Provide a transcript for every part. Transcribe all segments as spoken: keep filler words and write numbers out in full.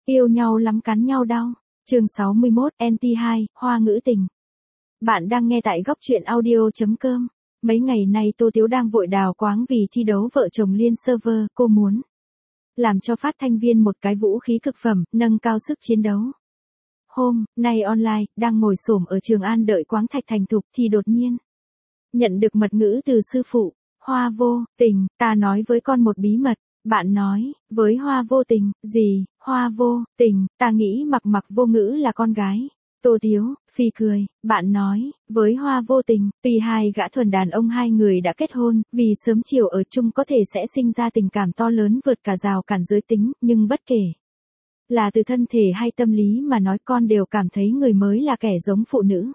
Yêu nhau lắm cắn nhau đau. Chương sáu mươi mốt, en tê hai, Hoa ngữ tình. Bạn đang nghe tại góc truyện audio chấm com. Mấy ngày nay Tô Tiếu đang vội đào quáng vì thi đấu vợ chồng liên server, cô muốn làm cho phát thanh viên một cái vũ khí cực phẩm, nâng cao sức chiến đấu. Hôm nay online, đang ngồi xổm ở Trường An đợi quáng thạch thành thục thì đột nhiên nhận được mật ngữ từ sư phụ. Hoa vô tình, ta nói với con một bí mật. Bạn nói, với Hoa vô tình, gì, Hoa vô tình, ta nghĩ mặc mặc vô ngữ là con gái. Tô Tiếu, phì cười, bạn nói, với Hoa vô tình, tuy hai gã thuần đàn ông hai người đã kết hôn, vì sớm chiều ở chung có thể sẽ sinh ra tình cảm to lớn vượt cả rào cản giới tính, nhưng bất kể là từ thân thể hay tâm lý mà nói con đều cảm thấy người mới là kẻ giống phụ nữ.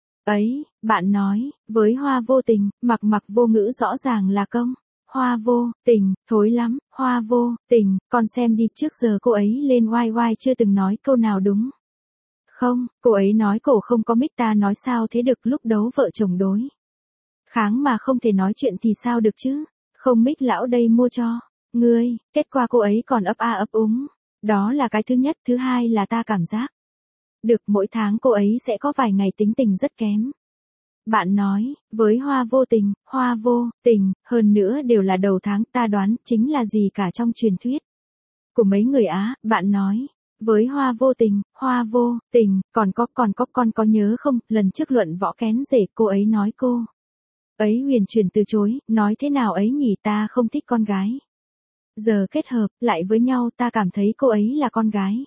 Ấy, bạn nói, với Hoa vô tình, mặc mặc vô ngữ rõ ràng là công. Hoa vô tình, thối lắm, Hoa vô tình, con xem đi, trước giờ cô ấy lên oai oai chưa từng nói câu nào đúng không? Cô ấy nói cổ không có mic, ta nói sao thế được, lúc đấu vợ chồng đối kháng mà không thể nói chuyện thì sao được chứ? Không mic lão đây mua cho ngươi, kết quả cô ấy còn ấp a ấp úng. Đó là cái thứ nhất, thứ hai là ta cảm giác được mỗi tháng cô ấy sẽ có vài ngày tính tình rất kém. Bạn nói, với Hoa vô tình, Hoa vô tình, hơn nữa đều là đầu tháng, ta đoán chính là gì cả trong truyền thuyết của mấy người Á. Bạn nói, với Hoa vô tình, Hoa vô tình, còn có còn có con có nhớ không, lần trước luận võ kén rể cô ấy nói cô ấy huyền chuyển từ chối, nói thế nào ấy nhỉ, ta không thích con gái. Giờ kết hợp lại với nhau ta cảm thấy cô ấy là con gái.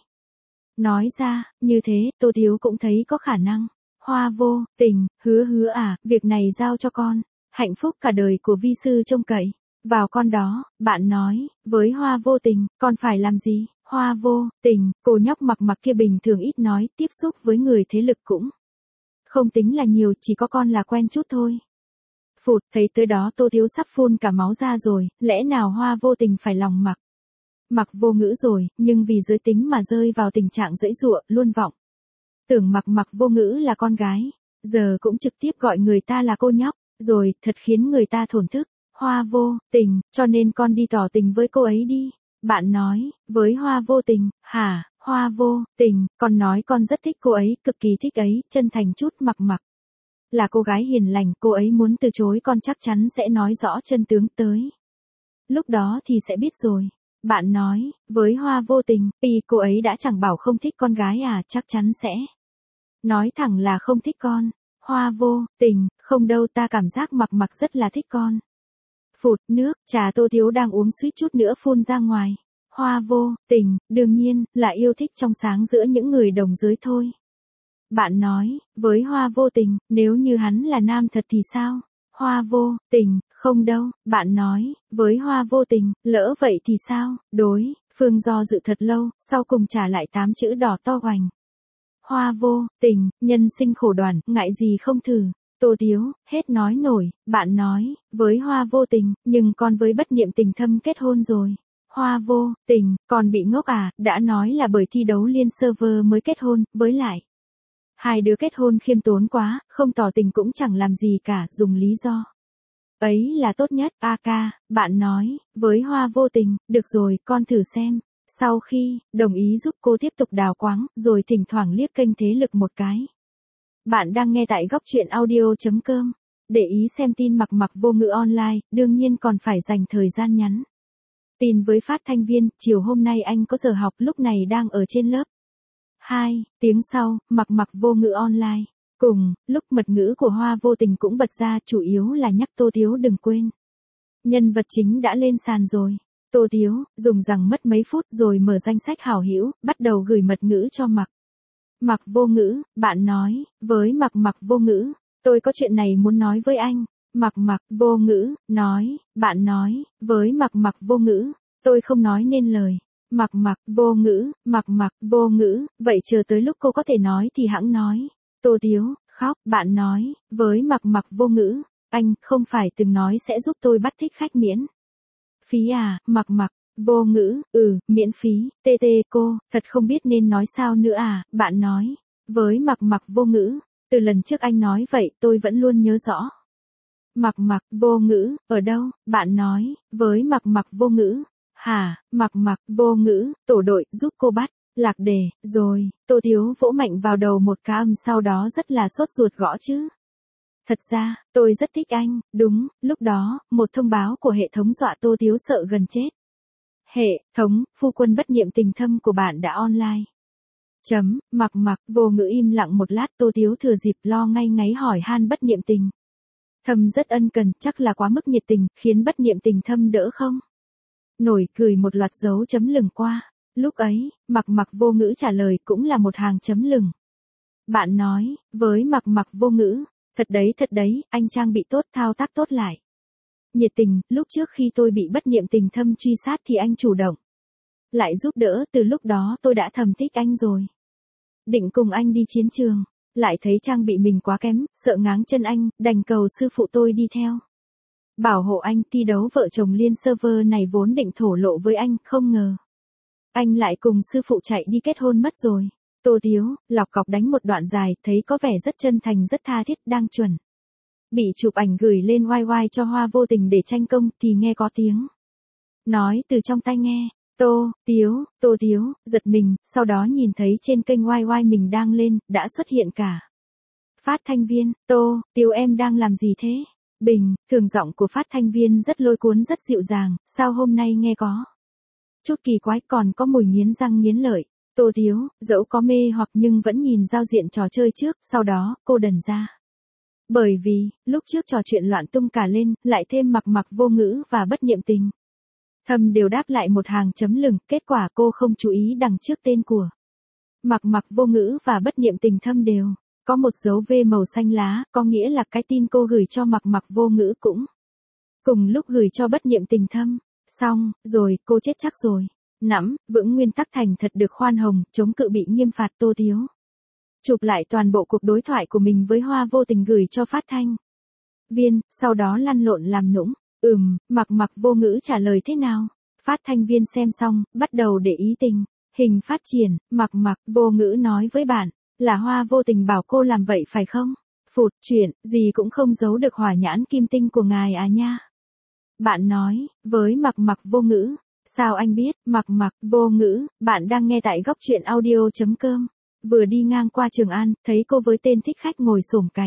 Nói ra, như thế, Tô Tiếu cũng thấy có khả năng. Hoa vô tình, hứa hứa à, việc này giao cho con. Hạnh phúc cả đời của vi sư trông cậy vào con đó. Bạn nói, với Hoa vô tình, con phải làm gì? Hoa vô tình, cô nhóc mặc mặc kia bình thường ít nói, tiếp xúc với người thế lực cũng không tính là nhiều, chỉ có con là quen chút thôi. Phụt, thấy tới đó Tô Tiếu sắp phun cả máu ra rồi, lẽ nào Hoa vô tình phải lòng mặc mặc vô ngữ rồi, nhưng vì giới tính mà rơi vào tình trạng dãy dụa, luôn vọng tưởng mặc mặc vô ngữ là con gái, giờ cũng trực tiếp gọi người ta là cô nhóc, rồi, thật khiến người ta thổn thức. Hoa vô tình, cho nên con đi tỏ tình với cô ấy đi. Bạn nói, với Hoa vô tình, hả, Hoa vô tình, con nói con rất thích cô ấy, cực kỳ thích ấy, chân thành chút. Mặc mặc là cô gái hiền lành, cô ấy muốn từ chối con chắc chắn sẽ nói rõ chân tướng, tới lúc đó thì sẽ biết rồi. Bạn nói, với Hoa vô tình, vì cô ấy đã chẳng bảo không thích con gái à, chắc chắn sẽ nói thẳng là không thích con. Hoa vô tình, không đâu, ta cảm giác mặc mặc rất là thích con. Phụt, nước trà Tô Tiếu đang uống suýt chút nữa phun ra ngoài. Hoa vô tình, đương nhiên, là yêu thích trong sáng giữa những người đồng giới thôi. Bạn nói, với Hoa vô tình, nếu như hắn là nam thật thì sao? Hoa vô tình, không đâu. Bạn nói, với Hoa vô tình, lỡ vậy thì sao? Đối phương do dự thật lâu, sau cùng trả lại tám chữ đỏ to hoành. Hoa vô tình, nhân sinh khổ đoàn, ngại gì không thử. Tô Tiếu, hết nói nổi. Bạn nói, với Hoa vô tình, nhưng con với bất niệm tình thâm kết hôn rồi. Hoa vô tình, con bị ngốc à, đã nói là bởi thi đấu liên server mới kết hôn, với lại hai đứa kết hôn khiêm tốn quá, không tỏ tình cũng chẳng làm gì cả, dùng lý do ấy là tốt nhất. A ca, bạn nói, với Hoa vô tình, được rồi, con thử xem. Sau khi đồng ý giúp cô tiếp tục đào quáng, rồi thỉnh thoảng liếc kênh thế lực một cái. Bạn đang nghe tại góc truyện audio chấm com. Để ý xem tin mặc mặc vô ngữ online, đương nhiên còn phải dành thời gian nhắn tin với phát thanh viên. Chiều hôm nay anh có giờ học, lúc này đang ở trên lớp. Hai tiếng sau, mặc mặc vô ngữ online. Cùng lúc mật ngữ của Hoa vô tình cũng bật ra, chủ yếu là nhắc Tô Tiếu đừng quên. Nhân vật chính đã lên sàn rồi. Tô Tiếu, dùng rằng mất mấy phút rồi mở danh sách hảo hữu, bắt đầu gửi mật ngữ cho mặc mặc vô ngữ. Bạn nói, với mặc mặc vô ngữ, tôi có chuyện này muốn nói với anh. Mặc mặc vô ngữ, nói, bạn nói, với mặc mặc vô ngữ, tôi không nói nên lời. Mặc mặc vô ngữ, mặc mặc vô ngữ, vậy chờ tới lúc cô có thể nói thì hẵng nói. Tô Tiếu, khóc. Bạn nói, với mặc mặc vô ngữ, anh không phải từng nói sẽ giúp tôi bắt thích khách miễn phí à? Mặc mặc vô ngữ, ừ, miễn phí. Tê tê cô, thật không biết nên nói sao nữa à? Bạn nói, với mặc mặc vô ngữ, từ lần trước anh nói vậy tôi vẫn luôn nhớ rõ. Mặc mặc vô ngữ, ở đâu? Bạn nói, với mặc mặc vô ngữ, hả? Mặc mặc vô ngữ, tổ đội giúp cô bắt Lạc đề, rồi, Tô Tiếu vỗ mạnh vào đầu một cái âm sau đó rất là sốt ruột gõ chứ. Thật ra, tôi rất thích anh, đúng, lúc đó, một thông báo của hệ thống dọa Tô Tiếu sợ gần chết. Hệ thống, phu quân bất niệm tình thâm của bạn đã online. Chấm, mặc mặc, vô ngữ im lặng một lát Tô Tiếu thừa dịp lo ngay ngáy hỏi han bất niệm tình. Thâm rất ân cần, chắc là quá mức nhiệt tình, khiến bất niệm tình thâm đỡ không? Nổi cười một loạt dấu chấm lửng qua. Lúc ấy, mặc mặc vô ngữ trả lời cũng là một hàng chấm lửng. Bạn nói, với mặc mặc vô ngữ, thật đấy thật đấy, anh trang bị tốt thao tác tốt lại. Nhiệt tình, lúc trước khi tôi bị bất niệm tình thâm truy sát thì anh chủ động. Lại giúp đỡ, từ lúc đó tôi đã thầm thích anh rồi. Định cùng anh đi chiến trường, lại thấy trang bị mình quá kém, sợ ngáng chân anh, đành cầu sư phụ tôi đi theo. Bảo hộ anh thi đấu vợ chồng liên server này vốn định thổ lộ với anh, không ngờ. Anh lại cùng sư phụ chạy đi kết hôn mất rồi. Tô Tiếu, lọc cọc đánh một đoạn dài, thấy có vẻ rất chân thành rất tha thiết, đang chuẩn. Bị chụp ảnh gửi lên oai oai cho Hoa Vô Tình để tranh công thì nghe có tiếng. Nói từ trong tai nghe, Tô, Tiếu, Tô Tiếu, giật mình, sau đó nhìn thấy trên kênh oai oai mình đang lên, đã xuất hiện cả. Phát thanh viên, Tô, Tiếu em đang làm gì thế? Bình, thường giọng của phát thanh viên rất lôi cuốn rất dịu dàng, sao hôm nay nghe có chút kỳ quái còn có mùi nghiến răng nghiến lợi. Tô Tiếu, dẫu có mê hoặc nhưng vẫn nhìn giao diện trò chơi trước, sau đó, cô đần ra. Bởi vì, lúc trước trò chuyện loạn tung cả lên, lại thêm mặc mặc vô ngữ và bất niệm tình. Thâm đều đáp lại một hàng chấm lửng, kết quả cô không chú ý đằng trước tên của. Mặc mặc vô ngữ và bất niệm tình thâm đều. Có một dấu V màu xanh lá, có nghĩa là cái tin cô gửi cho mặc mặc vô ngữ cũng. Cùng lúc gửi cho bất niệm tình thâm. Xong, rồi, cô chết chắc rồi. Nắm, vững nguyên tắc thành thật được khoan hồng, chống cự bị nghiêm phạt Tô Tiếu. Chụp lại toàn bộ cuộc đối thoại của mình với Hoa Vô Tình gửi cho phát thanh viên, sau đó lăn lộn làm nũng. Ừm, mặc mặc vô ngữ trả lời thế nào? Phát thanh viên xem xong, bắt đầu để ý tình. Hình phát triển, mặc mặc vô ngữ nói với bạn, là Hoa Vô Tình bảo cô làm vậy phải không? Phụt, chuyện, gì cũng không giấu được hỏa nhãn kim tinh của ngài à nha. Bạn nói, với mặc mặc vô ngữ. Sao anh biết, mặc mặc vô ngữ, bạn đang nghe tại góc truyện audio.com. Vừa đi ngang qua Trường An, thấy cô với tên thích khách ngồi xổm cạnh.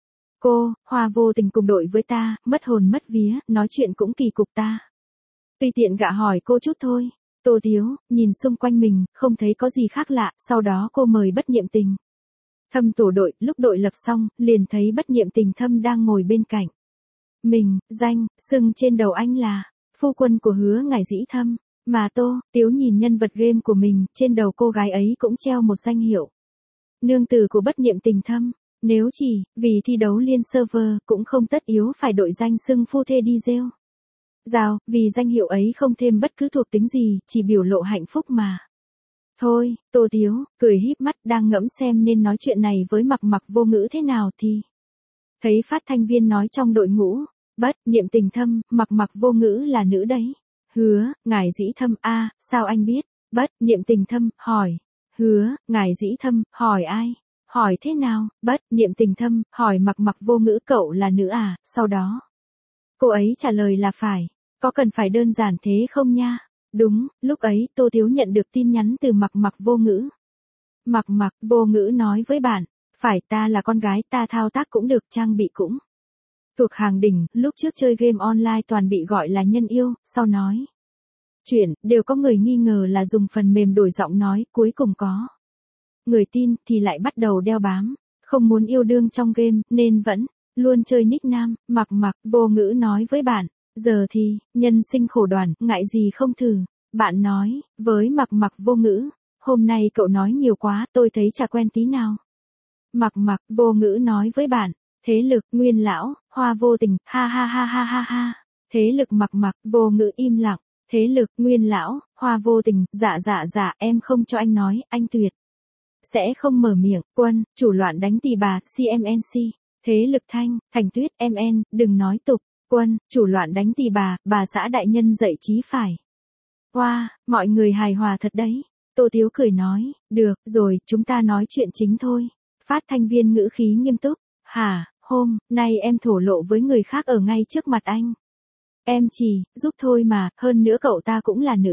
Cô, Hoa Vô Tình cùng đội với ta, mất hồn mất vía, nói chuyện cũng kỳ cục ta. Tùy tiện gạ hỏi cô chút thôi. Tô Tiếu, nhìn xung quanh mình, không thấy có gì khác lạ, sau đó cô mời bất niệm tình. Thâm tổ đội, lúc đội lập xong, liền thấy bất niệm tình thâm đang ngồi bên cạnh. Mình, danh, xưng trên đầu anh là, phu quân của Hứa Ngải Dĩ Thâm. Mà Tô, Tiếu nhìn nhân vật game của mình, trên đầu cô gái ấy cũng treo một danh hiệu. Nương tử của bất niệm tình thâm. Nếu chỉ, vì thi đấu liên server, cũng không tất yếu phải đội danh xưng phu thê đi rêu. Rào, vì danh hiệu ấy không thêm bất cứ thuộc tính gì, chỉ biểu lộ hạnh phúc mà. Thôi, Tô Tiếu, cười híp mắt đang ngẫm xem nên nói chuyện này với mặc mặc vô ngữ thế nào thì. Thấy phát thanh viên nói trong đội ngũ, bất niệm tình thâm, mặc mặc vô ngữ là nữ đấy. Hứa, Ngải Dĩ Thâm a à, sao anh biết? Bất niệm tình thâm, hỏi. Hứa, Ngải Dĩ Thâm, hỏi ai? Hỏi thế nào? Bất niệm tình thâm, hỏi mặc mặc vô ngữ cậu là nữ à, sau đó. Cô ấy trả lời là phải. Có cần phải đơn giản thế không nha? Đúng, lúc ấy Tô Tiếu nhận được tin nhắn từ mặc mặc vô ngữ. Mặc mặc vô ngữ nói với bạn, phải ta là con gái ta thao tác cũng được trang bị cũng. Thuộc hàng đỉnh, lúc trước chơi game online toàn bị gọi là nhân yêu, sau nói. Chuyện, đều có người nghi ngờ là dùng phần mềm đổi giọng nói, cuối cùng có. Người tin thì lại bắt đầu đeo bám, không muốn yêu đương trong game, nên vẫn, luôn chơi nick nam, mặc mặc, vô ngữ nói với bạn. Giờ thì, nhân sinh khổ đoàn, ngại gì không thử. Bạn nói, với mặc mặc vô ngữ, hôm nay cậu nói nhiều quá, tôi thấy chả quen tí nào. Mặc mặc, vô ngữ nói với bạn, thế lực, nguyên lão, Hoa Vô Tình, ha ha ha ha ha ha. Thế lực mặc mặc, vô ngữ im lặng. Thế lực, nguyên lão, Hoa Vô Tình, dạ dạ dạ, em không cho anh nói, anh tuyệt. Sẽ không mở miệng, quân, chủ loạn đánh tỳ bà, xê em en xê. Thế lực thanh, Thành Tuyết, em en, đừng nói tục. Quân, chủ loạn đánh tỳ bà, bà xã đại nhân dạy chí phải. Hoa, wow, mọi người hài hòa thật đấy. Tô Tiếu cười nói, được, rồi, chúng ta nói chuyện chính thôi. Phát thanh viên ngữ khí nghiêm túc, hả, hôm nay em thổ lộ với người khác ở ngay trước mặt anh. Em chỉ, giúp thôi mà, hơn nữa cậu ta cũng là nữ.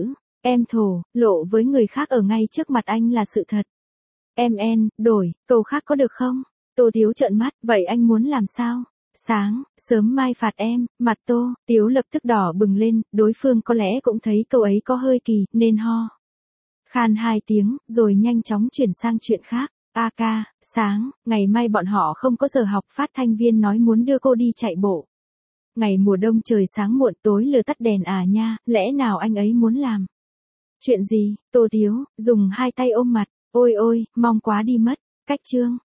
Em thổ, lộ với người khác ở ngay trước mặt anh là sự thật. Em en, đổi, câu khác có được không? Tô Tiếu trợn mắt, vậy anh muốn làm sao? Sáng, sớm mai phạt em, mặt Tô, Tiếu lập tức đỏ bừng lên, đối phương có lẽ cũng thấy câu ấy có hơi kỳ, nên ho. Khan hai tiếng, rồi nhanh chóng chuyển sang chuyện khác. A ca, sáng, ngày mai bọn họ không có giờ học, phát thanh viên nói muốn đưa cô đi chạy bộ. Ngày mùa đông trời sáng muộn tối lừa tắt đèn à nha, lẽ nào anh ấy muốn làm? Chuyện gì? Tô Tiếu, dùng hai tay ôm mặt, ôi ôi, mong quá đi mất. Cách chương.